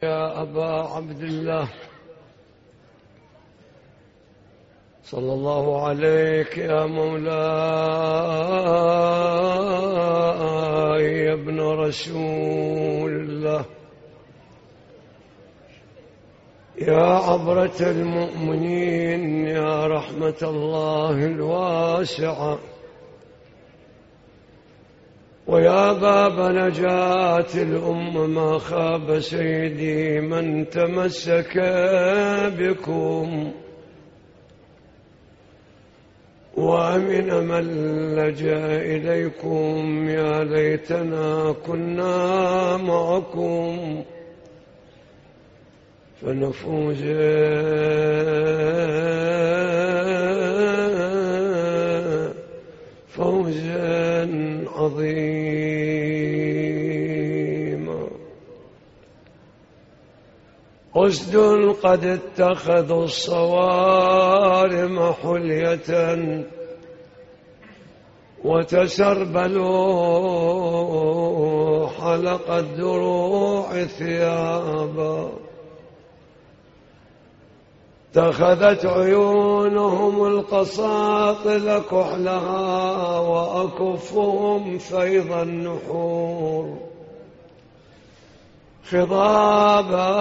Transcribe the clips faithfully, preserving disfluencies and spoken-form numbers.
يا أبا عبد الله صلى الله عليك يا مولاي يا ابن رسول الله يا عبرة المؤمنين يا رحمة الله الواسعة ويا باب نجاة الأمة ما خاب سيدي من تمسك بكم وأمن من لجأ إليكم يا ليتنا كنا معكم فنفوز فوزا عظيما. أسد قد اتخذوا الصوارم حلية وتسربلوا حلق الدروع ثيابا اتخذت عيونهم القساطل كحلها وأكفهم فيض النحور خضابا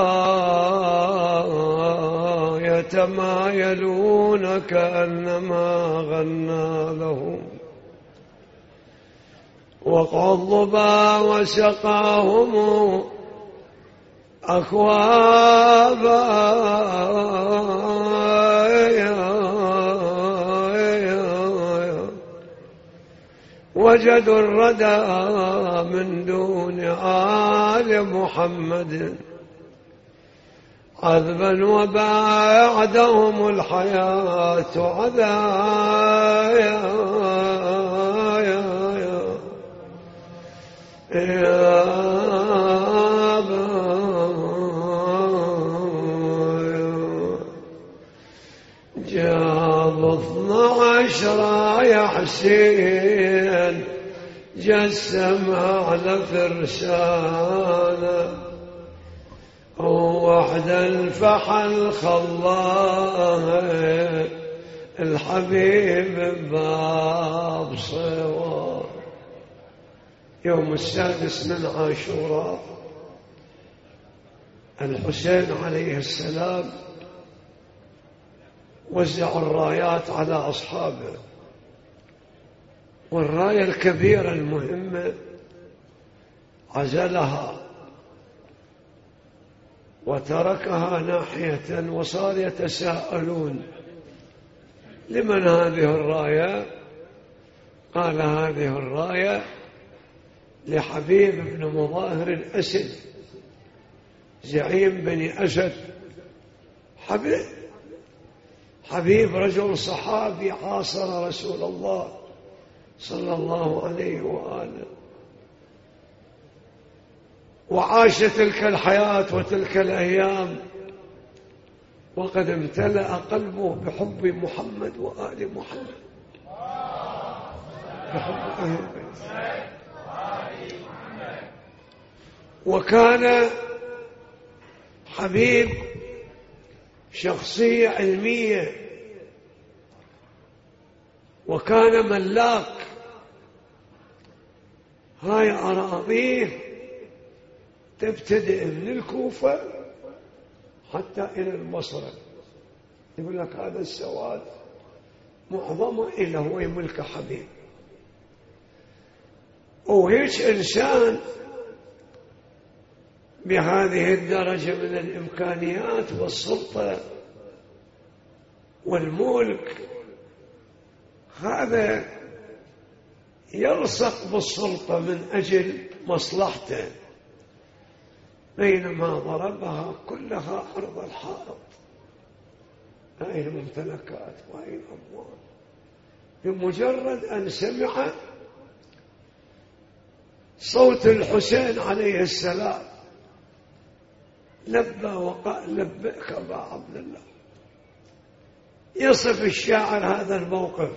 يتمايلون كأنما غنى لهم وقع الظبا وسقاهم أكوابا وجدوا الردى من دون آل محمد عذبا وبعدهم الحياة عذابا جاب اثنى عشر يا حسين جسم على فرسانه وحدا فحل خلاه الحبيب باب صوار. يوم السادس من عاشوراء الحسين عليه السلام وزع الرايات على أصحابه، والراية الكبيرة المهمة عزلها وتركها ناحية وصار يتساءلون لمن هذه الراية؟ قال هذه الراية لحبيب بن مظاهر الأسد زعيم بني أسد. حبيب حبيب رجل صحابي عاصر رسول الله صلى الله عليه وآله وعاش تلك الحياة وتلك الأيام وقد امتلأ قلبه بحب محمد وآل محمد بحب أهل البيت. وكان حبيب شخصية علمية وكان ملاك. هاي أراضيه تبتدئ من الكوفة حتى إلى البصرة. يقول لك هذا السواد معظمه إلا هو يملك حبيب. وهيك إنسان بهذه الدرجة من الإمكانيات والسلطة والملك هذا يلصق بالسلطة من أجل مصلحته، بينما ضربها كلها أرض الحائط. هاي الممتلكات وهاي الأموال بمجرد أن سمع صوت الحسين عليه السلام لبى وقال لبيك أبا عبد الله. يصف الشاعر هذا الموقف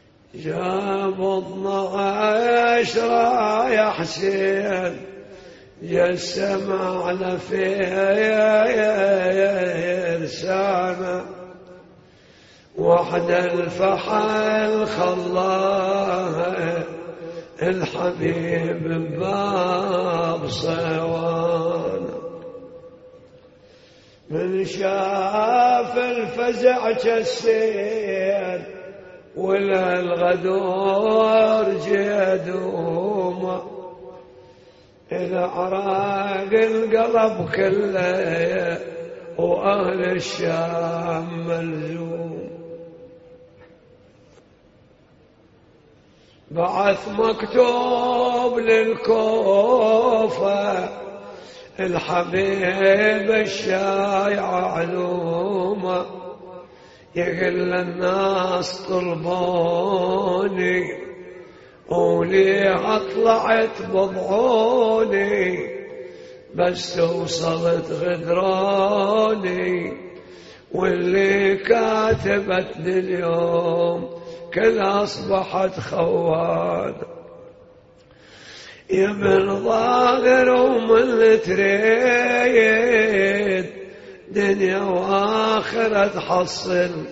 جاب اثنا عشر يا حسين جسم على فيها يرسانا وحد الفحل خلاها الحبيب باب صوان. من شاف الفزع كالسير ولا الغدور جدومه إذا عراق القلب كله وأهل الشام ملزوم. بعث مكتوب للكوفة الحبيب الشايع علومه يقول الناس طلبوني وليه طلعت بضعوني بس وصلت غدروني واللي كاتبتني اليوم كل أصبحت خوان. يا من ظاهر ومن تريد دنيا وآخرة تحصل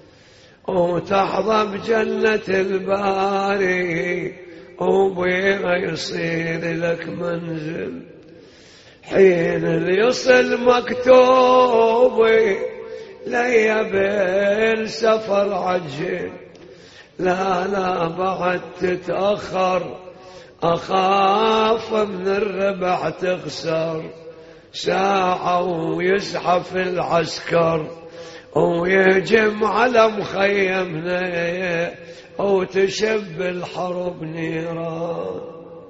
وتحظى بجنة الباري وبيها يصير لك منزل. حين يصل مكتوبي لي بالسفر عجل لا لا بعد تتأخر أخاف من الربع تخسر ساعة ويزحف العسكر ويهجم على مخيمنا وتشب الحرب نيران.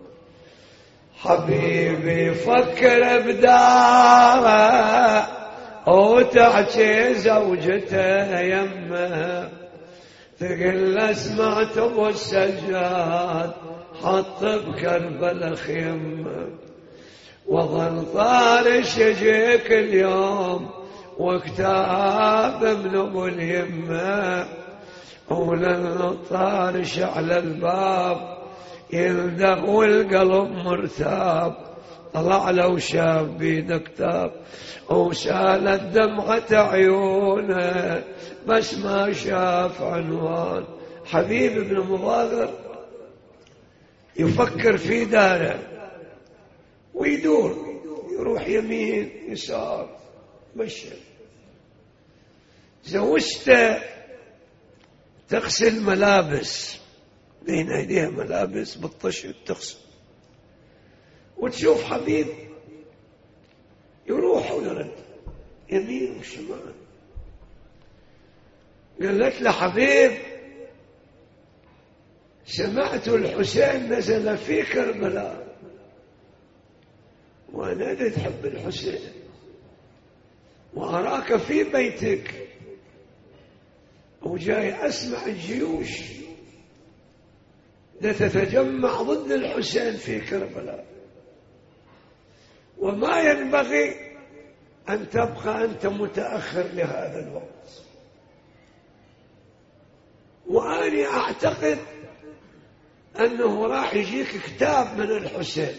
حبيبي فكر بداره وتحكي زوجته يمه تقل سمعت ابو السجاد حط بكربلا خيمه وظل طارش يجيك اليوم وكتاب من ابو اليمه ولن الطارش على الباب يلدغ والقلب مرتاب طلع له شاف بيده كتاب وسالت دمعة عيونه بس ما شاف عنوان. حبيب بن مظاهر يفكر في داره ويدور يروح يمين يسار مشي. زوجته تغسل ملابس بين ايديها ملابس بالطشت تغسل وتشوف حبيب يروح ويرد يمين وشمال. قالت له حبيب سمعت الحسين نزل في كربلاء وانا تحب الحسين وأراك في بيتك وجاي أسمع الجيوش لتتجمع ضد الحسين في كربلاء وما ينبغي أن تبقى أنت متأخر لهذا الوقت. وأنا أعتقد أنه راح يجيك كتاب من الحسين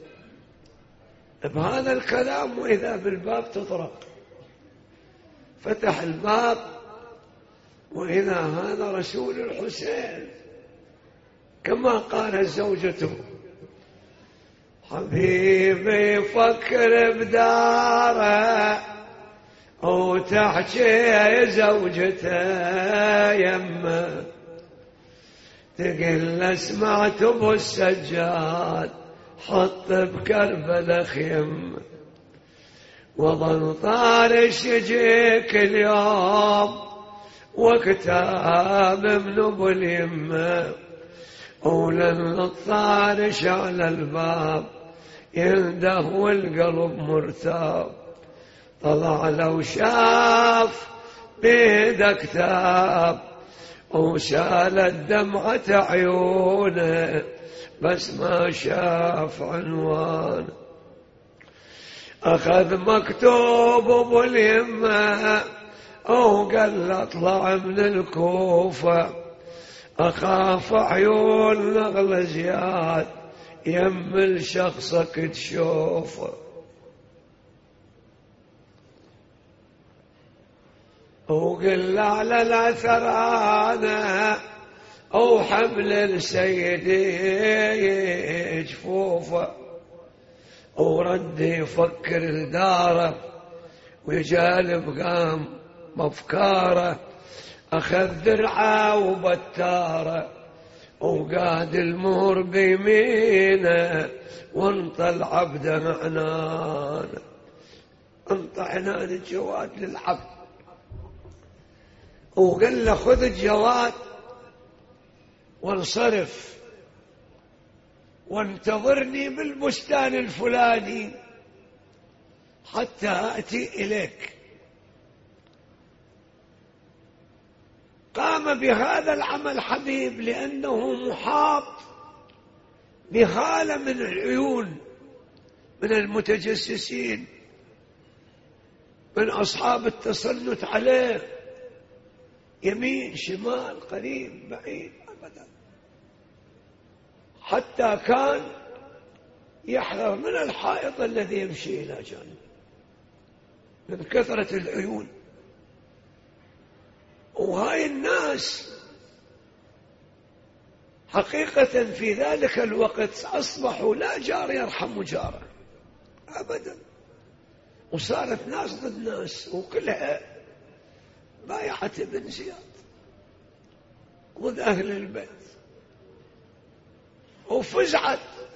بهذا الكلام وإذا بالباب تطرق. فتح الباب وإذا هذا رسول الحسين كما قال زوجته. حبيبي فكر بداره وتحكي زوجته يمه تقل سمعت ابو السجاد حط بكربلاء خيمه وظل طارش يجيك اليوم وكتاب من ابو اليمه ولن الطارش على الباب ينده والقلب مرتاب. طلع لو شاف بيده كتاب وشالت دمعة عيونه بس ما شاف عنوان. أخذ مكتوب أبو اليمة وقال اطلع من الكوفة أخاف عيون نغل زياد يمل شخصك تشوفه، وقل على العثرانة أو حمل السيدي جفوفه، ورد يفكر داره ويجالب قام بأفكاره، أخذ درعه وبتاره وقاد المهر بيمينه، وانطى العبد عنان، انطى عنان الجواد للعبد، وقال له خذ الجواد وانصرف وانتظرني بالبستان الفلاني حتى آتي إليك. قام بهذا العمل حبيب لأنه محاط بهالة من العيون، من المتجسسين، من أصحاب التسلط عليه، يمين شمال قريب بعيد أبدا، حتى كان يحذر من الحائط الذي يمشي إلى جانب من كثرة العيون. وهاي الناس حقيقة في ذلك الوقت أصبحوا لا جار يرحم جاره أبدا، وصارت ناس ضد ناس، وكلها بايعت ابن زياد ضد أهل البيت، وفزعت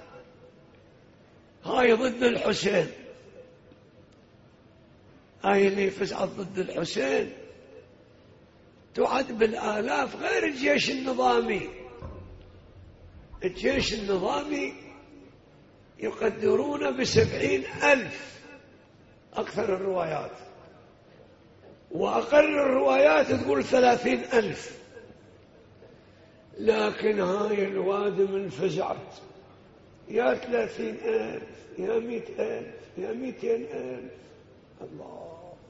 هاي ضد الحسين، هاي اللي فزعت ضد الحسين تعد بالآلاف غير الجيش النظامي. الجيش النظامي يقدرون بسبعين ألف أكثر الروايات، وأقل الروايات تقول ثلاثين ألف، لكن هاي الوادم انفزعت، يا ثلاثين ألف يا مئة ألف يا مئتين ألف. الله،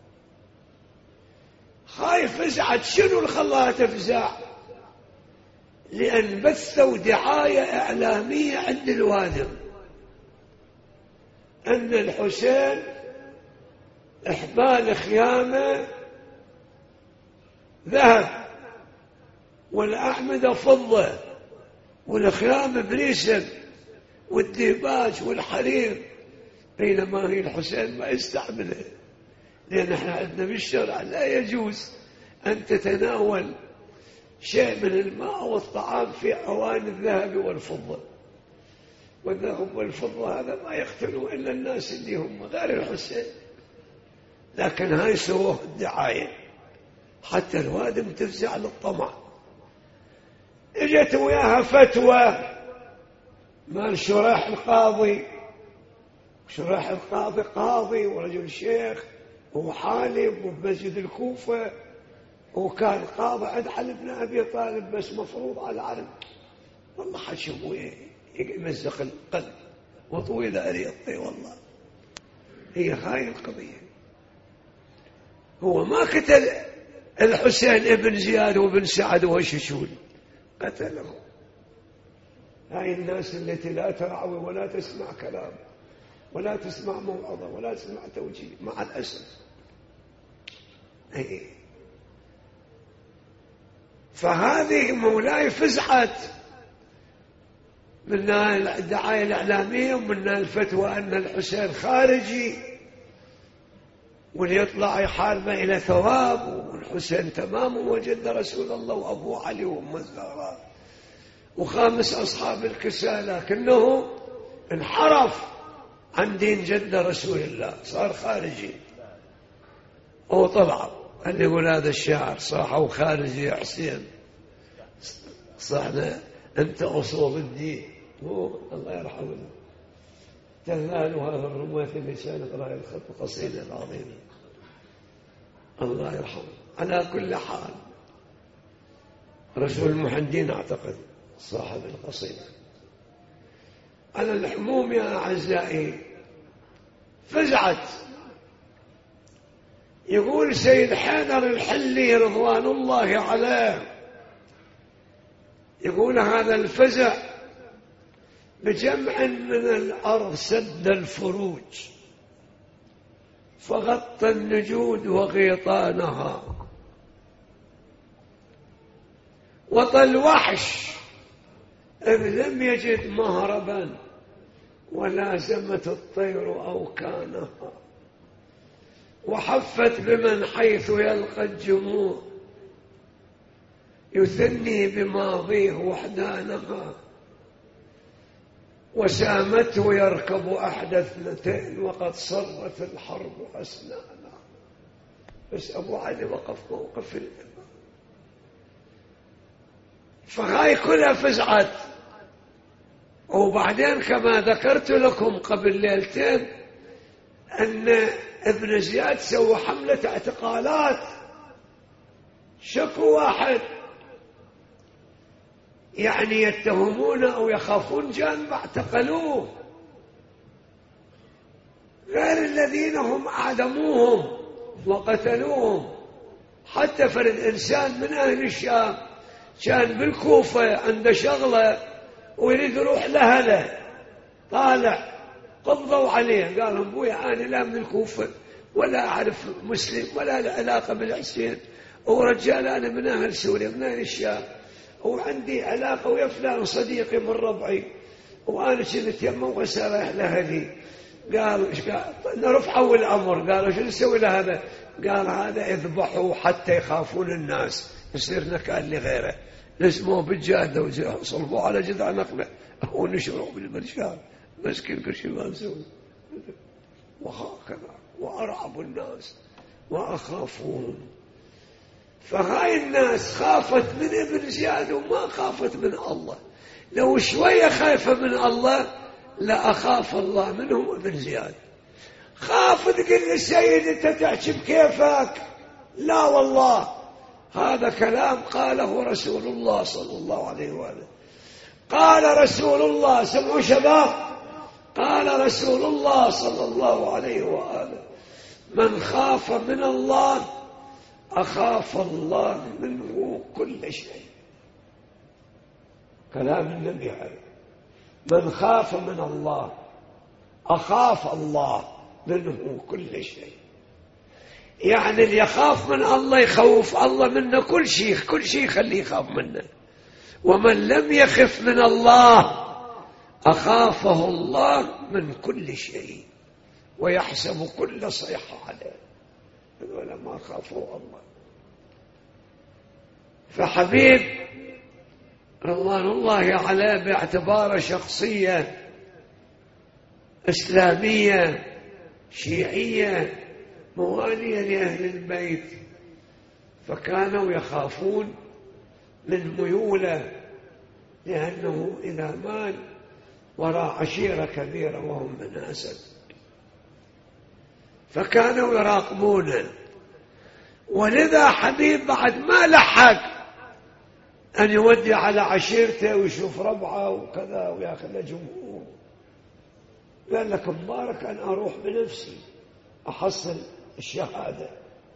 هاي فزعت. شنو اللي خلاها تفزع؟ لأن بثوا دعاية إعلامية عند الوادم أن الحسين إحبال خيامة ذهب والأعمدة فضة والخيام بريسل والديباج والحرير، بينما هي الحسين ما يستعمله، لأن احنا عندنا بالشرع لا يجوز أن تتناول شيء من الماء والطعام في أواني الذهب والفضة، والذهب والفضة هذا ما يقتلوا إلا الناس اللي هم غير الحسين، لكن هاي سووه الدعاية حتى الوادم تفزع للطمع. اجت وياها فتوى مال شريح القاضي، شريح القاضي قاضي ورجل شيخ وحالب وبمسجد الكوفة، وكان قاضي عند علي بن أبي طالب بس مفروض على العرب. والله حشمه يمزق القلب وطويل أريطي. والله هي هاي القضية. هو ما قتل الحسين ابن زياد وابن سعد وهششون، قتله هاي الناس التي لا ترعوي ولا تسمع كلام ولا تسمع موعظة ولا تسمع توجيه، مع الأسف. أي. فهذه مولاي فزعت من الدعاية الإعلامية ومن الفتوى أن الحسين خارجي وليطلع يحارب إلى ثواب، والحسين تمام وجد رسول الله وأبو علي وأم الزهراء وخامس أصحاب الكساء، لكنه انحرف عن دين جد رسول الله، صار خارجي. وطلع اللي يقول هذا الشاعر صاحوا خارجي يا حسين، صحنا أنت أصول الدين. الله يرحمه تهلال هذا الرماة اللي كان قراءة الخط القصيدة العظيمة، الله يرحمه. على كل حال رسول المحدين أعتقد صاحب القصيدة. على الحموم يا أعزائي فزعت. يقول سيد حيدر الحلي رضوان الله عليه، يقول هذا الفزع بجمع من الأرض سد الفروج فغطى النجود وغيطانها، وطى الوحش إذ لم يجد مهربا ولازمت الطير أوكانها، وحفت بمن حيث يلقى الجموع يثني بماضيه وحدانها، وسامته يركب أحدى اثنتين وقد صرت الحرب أسنانها. بس أبو علي وقف موقف الإمام، فهاي كلها فزعت. وبعدين كما ذكرت لكم قبل ليلتين أن ابن زياد سوى حملة اعتقالات، شكوا واحد يعني يتهمون أو يخافون جانب اعتقلوه، غير الذين هم أعدموهم وقتلوهم. حتى فرد إنسان من أهل الشام كان بالكوفة عنده شغلة ويريد يروح لهله، طالع قبضوا عليه قال لهم بويا أنا لا من الكوفة ولا أعرف مسلم ولا له علاقة بالحسين، ورجال أنا من أهل سوريا من أهل الشام، وعندي علاقة ويا فلان صديقي من ربعي، وأنا كنت يمه وسرايح لهذي. قالوا إيش قال؟ رفعوا الأمر، قالوا شو نسوي لهذا؟ قال هذا اذبحوا حتى يخافون الناس يصير نكال لغيره. لزموه بالجادة وصلبوا على جذع نقله ونشروا بالبرشام، مسكين كل شيء ما نسوي. وهكذا وأرعبوا الناس وأخافوهم. فهاي الناس خافت من ابن زياد وما خافت من الله. لو شوية خايفة من الله لأخاف الله منهم ابن زياد. خافت تقول للسيد انت تحكي بكيفك، لا والله هذا كلام قاله رسول الله صلى الله عليه وآله. قال رسول الله، سمعوا شباب، قال رسول الله صلى الله عليه وآله من خاف من الله أخاف الله منه كل شيء. كلام النبي عليه، من خاف من الله أخاف الله منه كل شيء. يعني اللي يخاف من الله يخوف الله منه كل شيء، كل شيء يخليه يخاف منه. ومن لم يخف من الله أخافه الله من كل شيء ويحسب كل صيحة عليه، ولا ما خافوا الله. فحبيب رضوان الله عليه باعتباره شخصية إسلامية شيعية موالية لأهل البيت، فكانوا يخافون من ميوله، لأنه إذا مال وراء عشيرة كبيرة وهم من أسد، فكانوا يراقبونه. ولذا حبيب بعد ما لحق أن يودي على عشيرته ويشوف ربعه وكذا ويأخذ له جمهور، قال لك مبارك أن أروح بنفسي أحصل الشهادة.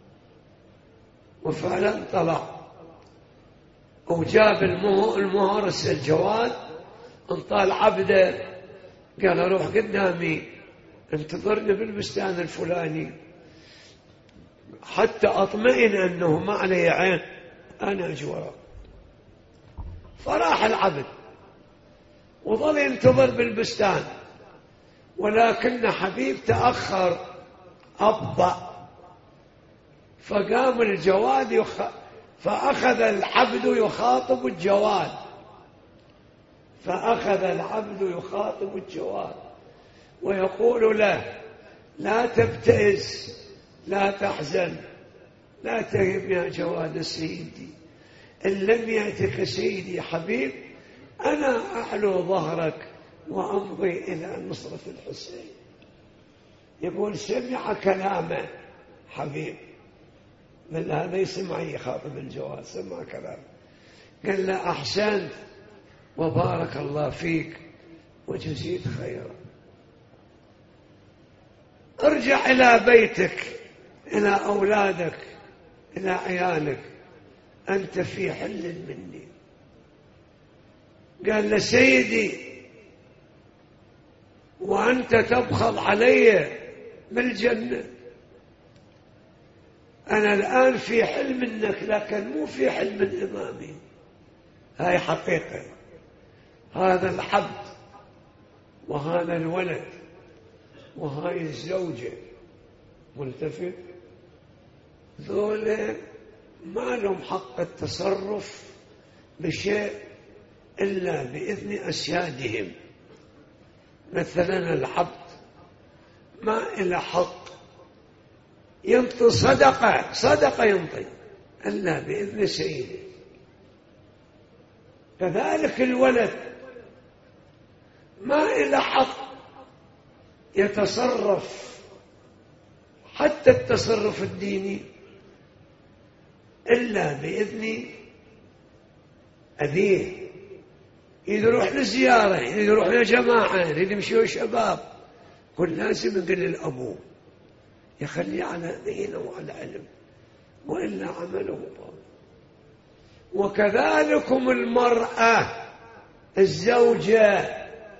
وفعلا طلع وجاب المهرس الجواد، انطال عبده قال أروح قدامي انتظرني بالبستان الفلاني حتى أطمئن أنه ما علي عين أنا أجي وراء. فراح العبد وظل ينتظر بالبستان، ولكن حبيب تأخر أبطأ، فقام الجواد يخ... فأخذ العبد يخاطب الجواد فأخذ العبد يخاطب الجواد ويقول له لا تبتئس، لا تحزن، لا تهب يا جواد سيدي، إن لم يأتك سيدي حبيب أنا أعلو ظهرك وأمضي إلى نصرة الحسين. يقول سمع كلامه حبيب، من هذا يسمع يخاطب الجواد، سمع كلامه قال له أحسنت وبارك الله فيك وجزيت خيرا، ارجع إلى بيتك، إلى أولادك، إلى عيالك، أنت في حل مني. قال له سيدي وأنت تبخل علي بالجنة. أنا الآن في حلم منك لكن مو في حلم من إمامي. هاي حقيقة. هذا العبد وهذا الولد وهاي الزوجة ملتفت، ذولا ما لهم حق التصرف بشيء إلا بإذن أسيادهم. مثلا العبد ما إلى حق ينطي صدقة صدقة ينطي إلا بإذن سيده. كذلك الولد ما إلى حق يتصرف حتى التصرف الديني إلا بإذن أبيه. إذا يروح لزيارة، إذا يروح لجماعة، إذا يمشي شباب، كل لازم يقول للأبو يخلي على دينه وعلى علم، وإلا عمله باطل. وكذلكم المرأة الزوجة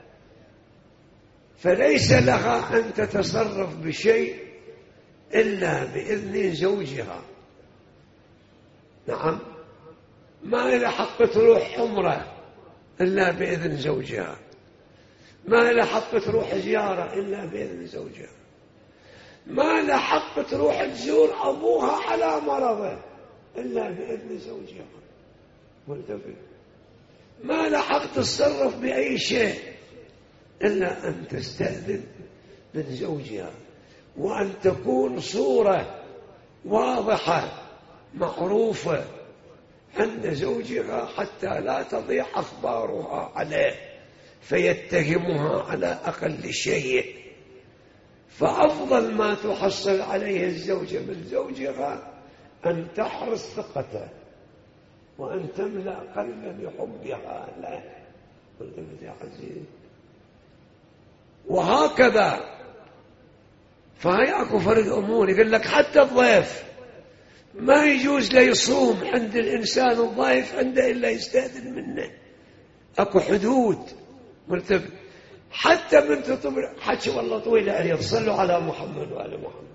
فليس لها أن تتصرف بشيء إلا بإذن زوجها. نعم، ما إلى حق تروح عمره إلا بإذن زوجها، ما إلى حق تروح زيارة إلا بإذن زوجها، ما إلى حق تروح تزور أبوها على مرضه إلا بإذن زوجها. ملتفت. ما إلى حق تتصرف بأي شيء إلا أن تستأذن من زوجها، وأن تكون صورة واضحة معروفة عند زوجها حتى لا تضيع أخبارها عليه فيتهمها على أقل شيء. فأفضل ما تحصل عليه الزوجة من زوجها أن تحرس ثقته وأن تملأ قلبه بحبها له. قلت يا عزيز. وهكذا فهي أكو فرد أمور. يقول لك حتى الضيف ما يجوز لا يصوم عند الإنسان الضيف عنده إلا يستأذن منه. أكو حدود. مرتب. حتى من تطب حكي والله طويلة عليه. صلوا على محمد وآل محمد.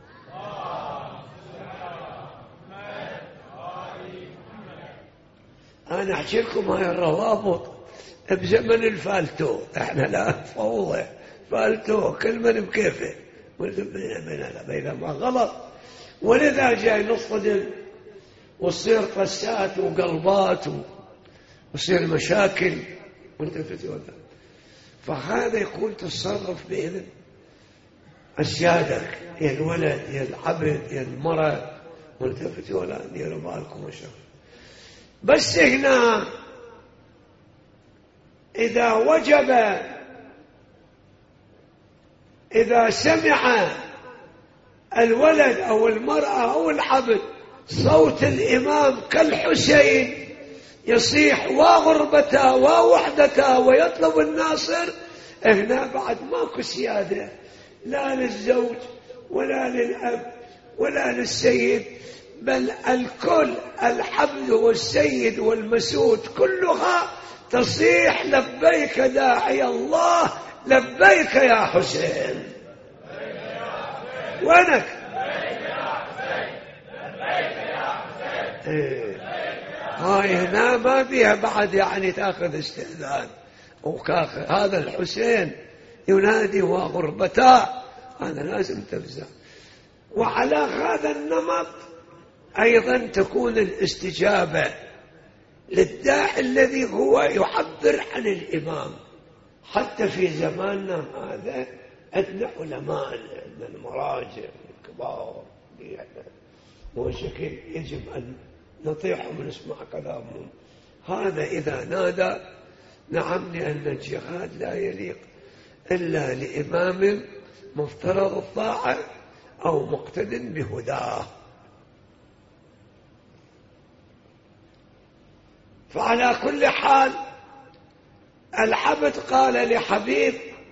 أنا أحكي لكم هاي الروابط بزمن الفالتو. إحنا لا فوضى فالتو كل من بكيفه. بينما غلط. ولذا جاي نصطدم وتصير قسات وقلبات وتصير مشاكل. ملتفت ولا. فهذا يكون تصرف بإذن أسيادك، يا الولد يا العبد يا المرأة. ملتفت ولا. ديروا بالكم وشوف. بس هنا إذا وجب، إذا سمع الولد أو المرأة أو العبد صوت الإمام كالحسين يصيح وغربته ووحدته ويطلب الناصر، هنا بعد ماكو سيادة لا للزوج ولا للأب ولا للسيد، بل الكل العبد والسيد والمسود كلها تصيح لبيك داعي الله، لبيك يا حسين. وينك؟ إيه. هاي هنا ما فيها بعد يعني تأخذ استئذان وكاخ. هذا الحسين ينادي وغربتا، هذا لازم تفزع. وعلى هذا النمط أيضا تكون الاستجابة للداعي الذي هو يعبر عن الإمام. حتى في زماننا هذا عندنا علماء، عندنا المراجع الكبار، وشكل يجب أن نطيعهم ونسمع كلامهم. هذا إذا نادى نعم، لأن الجهاد لا يليق إلا لإمام مفترض الطاعة أو مقتد بهداه. فعلى كل حال العبد قال لحبيب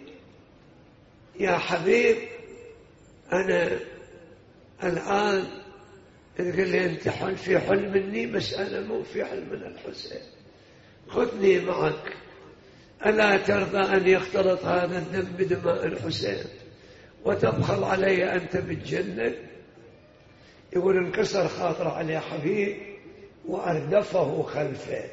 يا حبيب أنا الآن تقول لي أنت حل في حلم مني، بس أنا مو في حلم من الحسين، خذني معك ألا ترضى أن يختلط هذا الدم بدماء الحسين وتبخل علي أنت بالجنة؟ يقول انكسر خاطر علي حبيب وأردفه خلفه،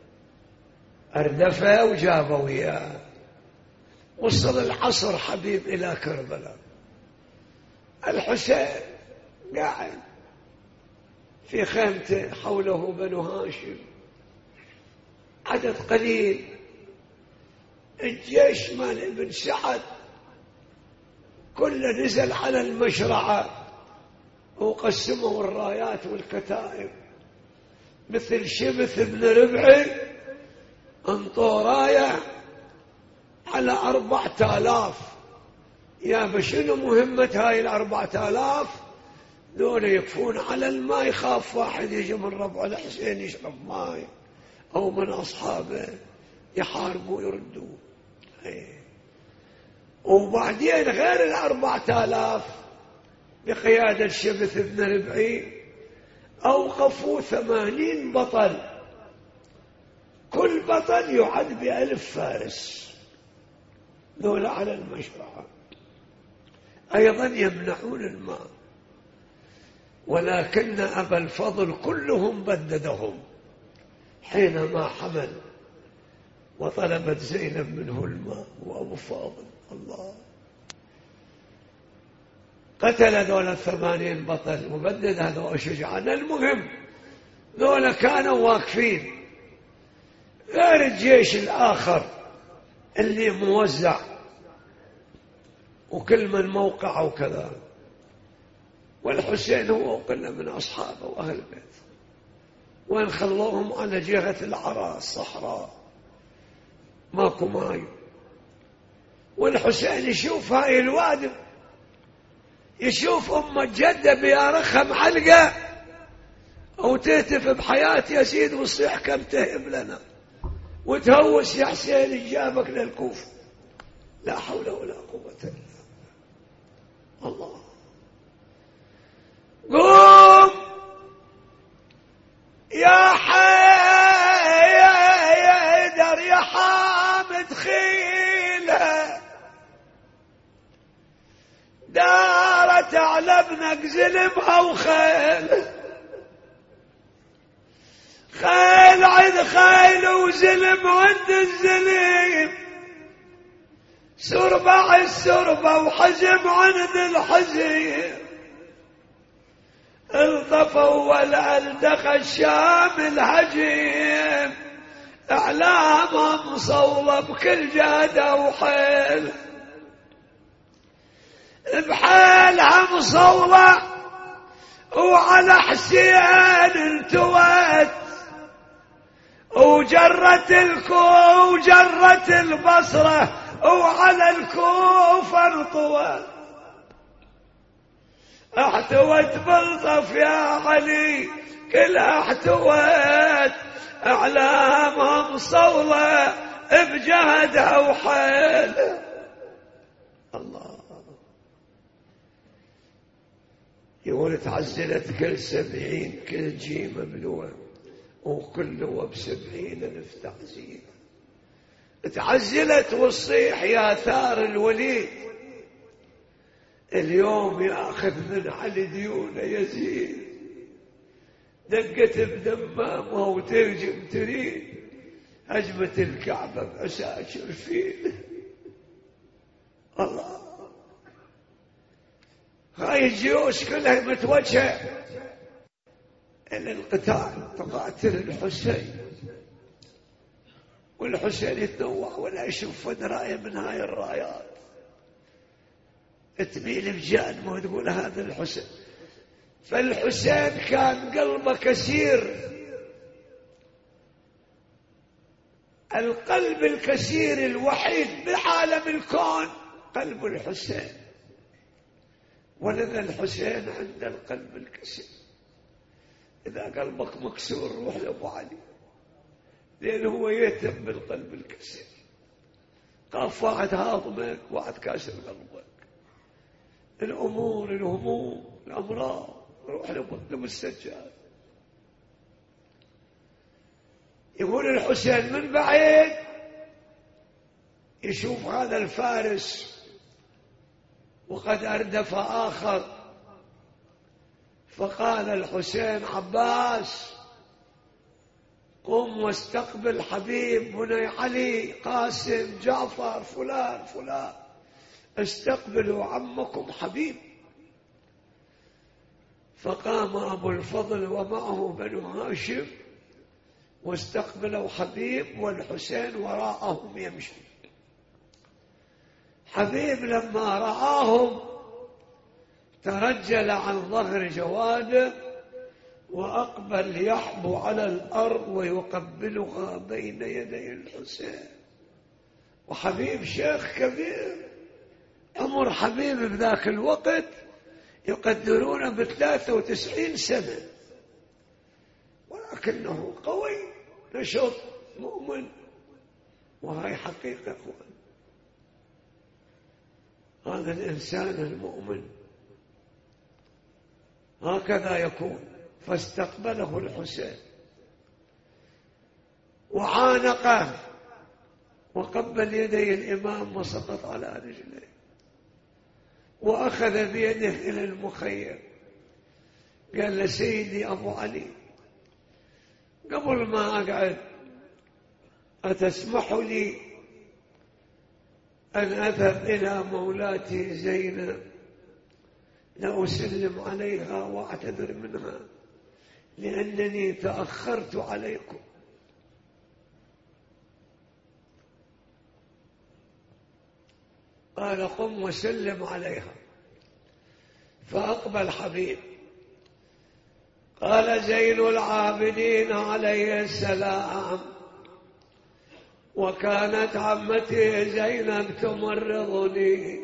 أردفه وجابه وياه. وصل العصر حبيب إلى كربلاء، الحسين قاعد في خيمته، حوله بنو هاشم عدد قليل، الجيش مال ابن سعد كله نزل على المشرعة وقسموا الرايات والكتائب، مثل شبث بن ربعي انطوا راية على أربعة آلاف. يا بشنو مهمة هاي الأربعة آلاف؟ دول يكفون على الماء، يخاف واحد يجي من ربع الحسين يشرب ماء أو من أصحابه يحاربوا يردوا. وبعدين غير الأربعة آلاف بقيادة شبث بن ربعي أوقفوا ثمانين بطل، كل بطل يعد بألف فارس، دول على المشرعة أيضا يمنعون الماء. ولكن أبا الفضل كلهم بددهم حينما حمل وطلبت زينب منه الماء، وأبو فاضل الله قتل دول الثمانين بطل وبدد هذول شجعان. المهم دول كانوا واقفين، غير الجيش الآخر اللي موزع وكل من موقع وكذا. والحسين هو وقلنا من أصحابه وأهل البيت، وإن خلوهم على جهة العراء الصحراء ماكو ماي. والحسين يشوف هاي الوادم، يشوف أم الجدة بيارخها معلقة أو تهتف بحياة يزيد وصيح كم تهب لنا وتهوس يا حسين جابك للكوفة. لا حول ولا قوة إلا الله. قوم يا حيدر يا حامد خيله، دارت على ابنك زلمها وخيل، خيل عند خيل وزلم عند الزليم، سربع السربة وحزم عند الحزيم، الطفوا والألدخ الشام الهجيم، إعلامهم مصولة بكل جادة وحيل، بحالها مصولة وعلى حسين انتوت، وجرت الكوف وجرت البصرة وعلى الكوفة انطوت، احتوت بالطف يا علي كلها احتوت، اعلامها مصولة بجهدها وحيل. الله يقول تعزلت كل سبعين، كل جيم مملوء وكل وبسبعين الف تعزيل، تعزلت والصيح يا ثار الوليد، اليوم ياخذ من علي ديونه يزيد، دقت بدمامها وتهجم تريد، هجمة الكعبة بعساكر فيل. الله هاي الجيوش كلها متوجهة إلى القتال، تقاتل الحسين، والحسين يتنوع ولا يشوف فد راية من هاي الرايات تميل بجانبه وتقول هذا الحسين. فالحسين كان قلبه كثير، القلب الكثير الوحيد بعالم الكون قلب الحسين، ولذا الحسين عند القلب الكثير. إذا قلبك مكسور روح لأبو علي، لأنه هو يهتم بالقلب الكثير. قاف واحد هاضمك واحد كاسر قلبك، الأمور الهموم الأمراض روح لأبو السجاد. يقول الحسين من بعيد يشوف هذا الفارس وقد أردف آخر، فقال الحسين: عباس، قم واستقبل حبيب بني علي، قاسم، جعفر، فلان فلان، استقبلوا عمكم حبيب. فقام أبو الفضل ومعه بنو هاشم واستقبلوا حبيب، والحسين وراءهم يمشي. حبيب لما رآهم ترجل عن ظهر جواده وأقبل يحبو على الأرض ويقبلها بين يدي الحسين. وحبيب شيخ كبير، عمر حبيب بذاك الوقت يقدرون بثلاثة وتسعين سنة، ولكنه قوي نشط مؤمن. وهي حقيقة أخوان، هذا الإنسان المؤمن هكذا يكون. فاستقبله الحسين وعانقه وقبل يدي الإمام وسقط على رجليه، وأخذ بيده إلى المخيم. قال له: سيدي أبو علي، قبل ما أقعد أتسمح لي أن أذهب إلى مولاتي زينب لأسلم عليها وأعتذر منها لأنني تأخرت عليكم؟ قال: قم وسلم عليها. فأقبل حبيب. قال زين العابدين عليه السلام: وكانت عمتي زينب تمرضني،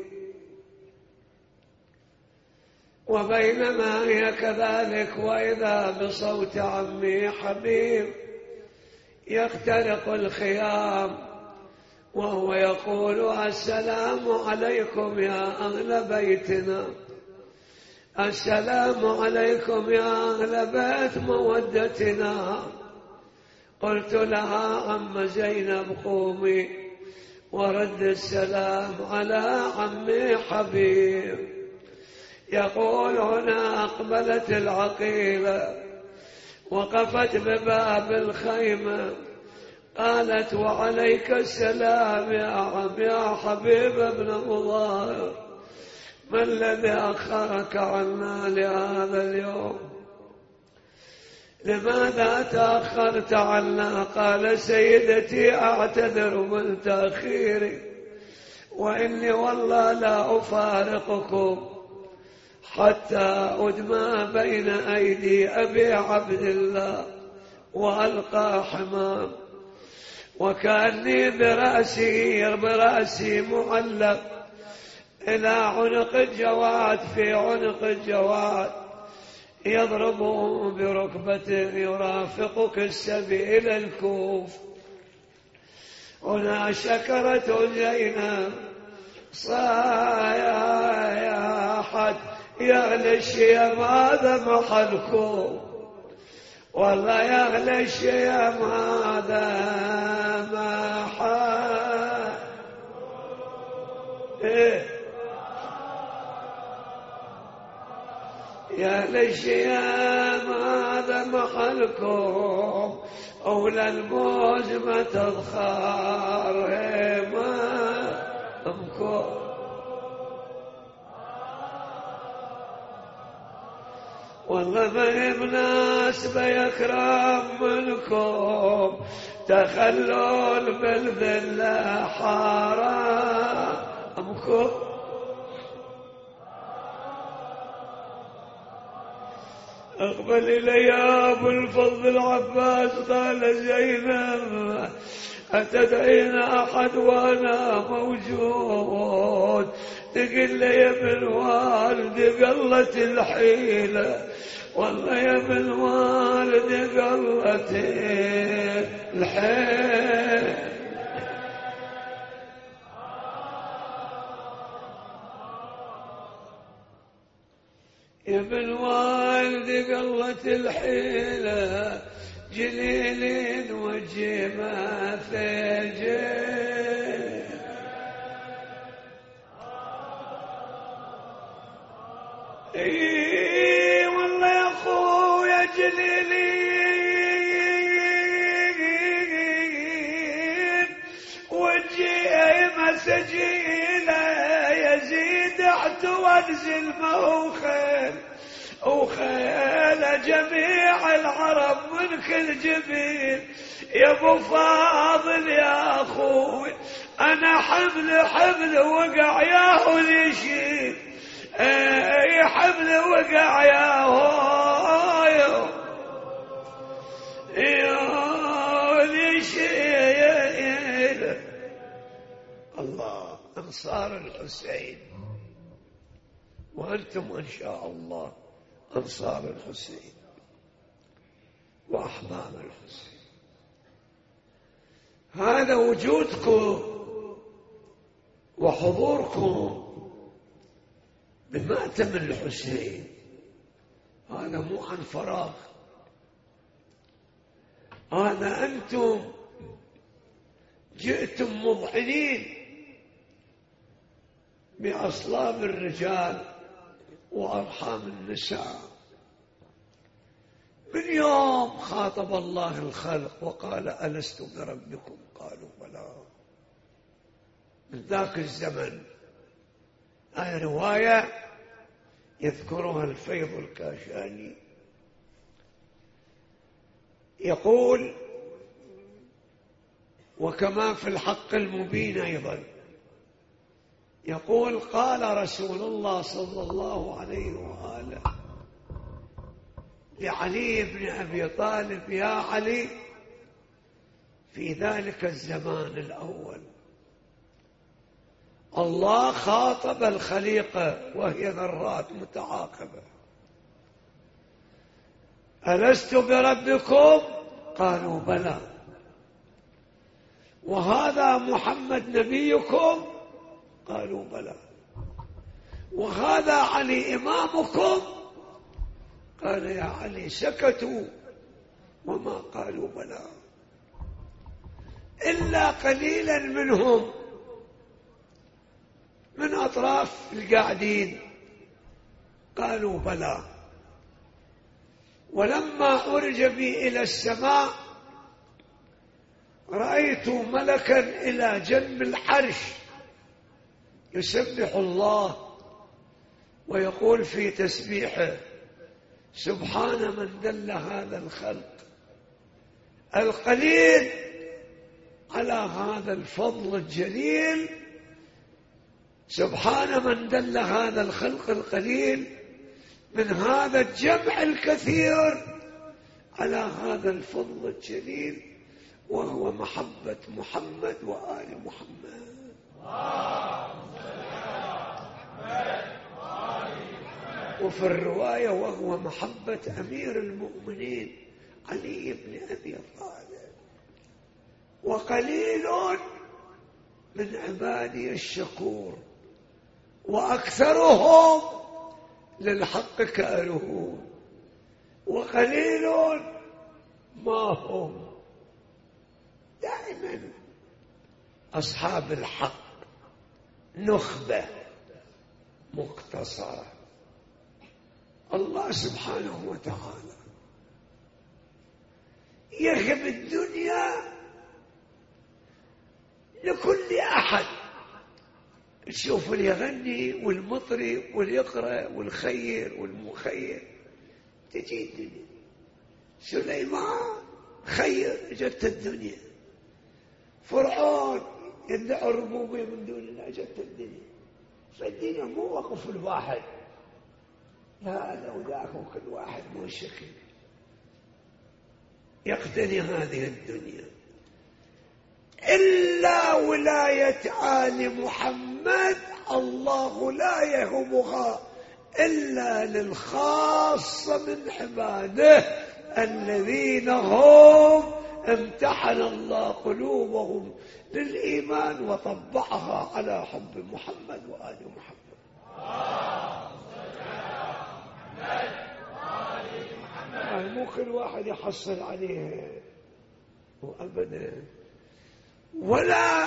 وبينما هي كذلك وإذا بصوت عمي حبيب يخترق الخيام وهو يقول: السلام عليكم يا أهل بيتنا، السلام عليكم يا أهل بيت مودتنا. قلت لها: عم زينب قومي ورد السلام على عمي حبيب. يقول: هنا أقبلت العقيلة وقفت بباب الخيمة، قالت: وعليك السلام يا عم يا حبيب ابن مظاهر، ما الذي أخرك عنا لهذا اليوم؟ لماذا تأخرت عنا؟ قال: سيدتي أعتذر من تأخيري، وإني والله لا أفارقكم حتى أدمى بين أيدي أبي عبد الله وألقى حمام، وكأني برأسي برأسي معلق إلى عنق الجواد، في عنق الجواد يضربه بركبته يرافقك السبي إلى الكوف. هنا شكرة زينب صايحت: يا أهل الشيم هذا محلكم، والله يا أهل الشيم هذا محل إيه يا أهل الشيم هذا محلكم، أولى الموز ما تضخار ما أمكم. والله ما هي مناسبة يكرم منكم تخلون بالذلة حرامكم. أقبل إلي يا أبو الفضل العباس. قال: زينب أتدعين أحد وأنا موجود؟ تقول لي: يا ابن والدي قلت الحيلة، والله يا ابن والدي قلت الحيلة. يا ابن والدي قلت الحيلة، جليل وجه ما ثجل انزل ما هو خيل وخيل جميع العرب من كل جبين. يا ابو فاضل يا اخوي انا حمل حمل وقع يا هو ليشيل، اي حمل وقع يا هو يا ليشيل. الله انصار الحسين، وانتم ان شاء الله أنصار الحسين وأحباب الحسين. هذا وجودكم وحضوركم بمأتم الحسين هذا مو عن فراغ، هذا أنتم جئتم مضعنين بأصلاب الرجال وأرحام النساء. من يوم خاطب الله الخلق وقال ألست بربكم قالوا بلى، من ذاك الزمن. هاي رواية يذكرها الفيض الكاشاني، يقول وكما في الحق المبين أيضا يقول قال رسول الله صلى الله عليه وآله لعلي بن أبي طالب يا علي في ذلك الزمان الأول الله خاطب الخليقة وهي ذرات متعاقبة، ألست بربكم قالوا بلى، وهذا محمد نبيكم قالوا بلى، وهذا علي إمامكم قال يا علي سكتوا وما قالوا بلى، إلا قليلا منهم من أطراف القاعدين قالوا بلى. ولما عرج بي إلى السماء رأيت ملكا إلى جنب الحرش يسبح الله ويقول في تسبيحه سبحان من دل هذا الخلق القليل على هذا الفضل الجليل، سبحان من دل هذا الخلق القليل من هذا الجمع الكثير على هذا الفضل الجليل، وهو محبة محمد وآل محمد. وفي الرواية وهو محبة أمير المؤمنين علي بن أبي طالب. وقليل من عبادي الشكور وأكثرهم للحق كارهون، وقليل ما هم. دائما أصحاب الحق نخبة مقتصرة. الله سبحانه وتعالى يهب الدنيا لكل أحد، تشوف اللي يغني والمطري واليقرأ والخير والمخير تجي الدنيا. سليمان خير جت الدنيا، فرعون يدعي الربوبية من دون الله جت الدنيا. فالدنيا مو وقف الواحد، لا لو ذاك وكل واحد مو شكل يقتني هذه الدنيا. إلا ولاية آل محمد الله لا يهبها إلا للخاصة من عباده الذين هم امتحن الله قلوبهم للإيمان وطبعها على حب محمد وآل محمد. مو كل واحد يحصل عليه أبدا، ولا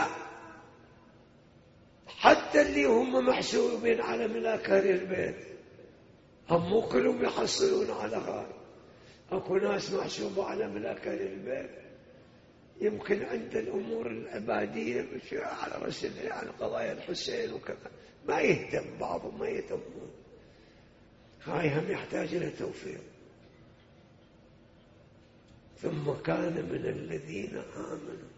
حتى اللي هم محسوبين على ملاك أهل البيت هم مو كلهم يحصلون على هذا. أكو ناس محسوبة على ملاك أهل البيت يمكن عند الأمور العبادية مش على رسل يعني قضايا الحسين وكذا ما يهتم، بعضهم ما يهتمون. هاي هم يحتاج إلى توفيق. ثم كان من الذين آمنوا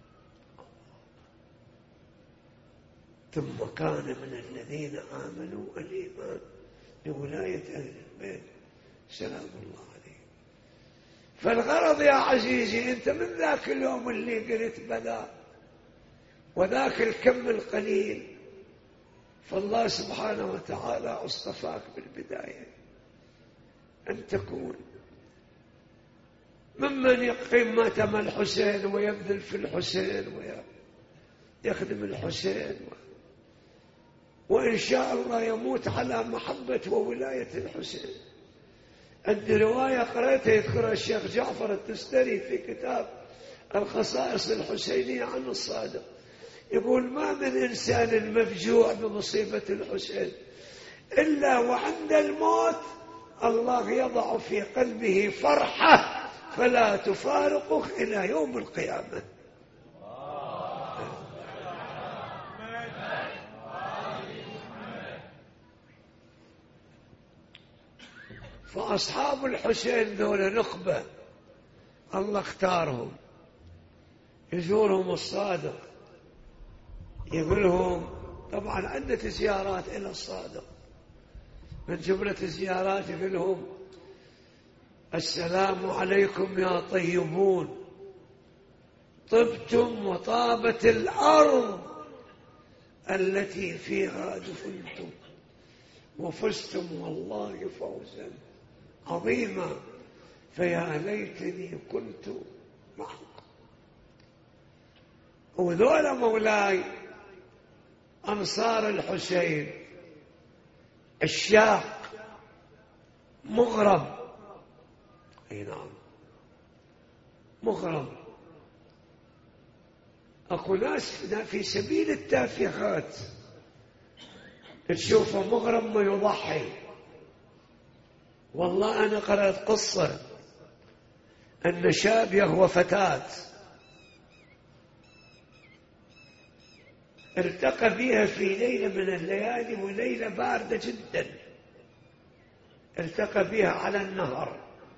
ثم كان من الذين آمنوا الإيمان بولاية أهل البيت سلام الله عليه. فالغرض يا عزيزي أنت من ذاك اليوم اللي قلت بلا وذاك الكم القليل، فالله سبحانه وتعالى اصطفاك بالبداية أن تكون ممن يقيم ماتم الحسين ويبذل في الحسين ويخدم الحسين، وإن شاء الله يموت على محبة وولاية الحسين. عندي رواية قرأتها يذكرها الشيخ جعفر التستري في كتاب الخصائص الحسينية عن الصادق، يقول ما من إنسان مفجوع بمصيبة الحسين إلا وعند الموت الله يضع في قلبه فرحة فلا تفارقه إلى يوم القيامة. فأصحاب الحسين ذول نخبة الله اختارهم، يزورهم الصادق يقول لهم، طبعا عدة زيارات إلى الصادق، من جملة الزيارات يقول لهم السلام عليكم يا طيبون، طبتم وطابت الأرض التي فيها دفنتم وفزتم والله فوزا عظيما، فيا ليتني كنت معكم. وذول مولاي أنصار الحسين الشاق مغرم، أي نعم مغرم. أكو ناس في سبيل التافهات تشوفه مغرم ما يضحي. والله أنا قرأت قصة أن شاب يهوى فتاة ارتقى بها في ليلة من الليالي وليلة باردة جدا، ارتقى بها على النهر،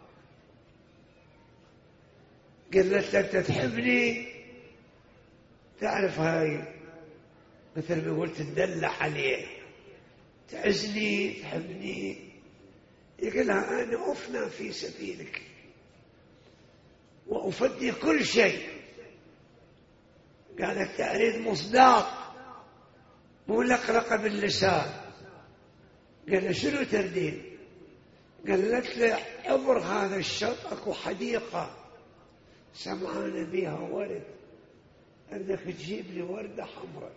قالت له أنت تحبني؟ تعرف هاي مثل ما قلت تدلع عليه، تعزني تحبني، يقولها أنا أفنى في سبيلك وأفدي كل شيء. قالت أريد مصداق مو لقلقة باللسان. قال شنو تردين؟ قالت له عبر هذا الشط أكو حديقة سمعان بها ورد، عندك تجيب لي وردة حمراء.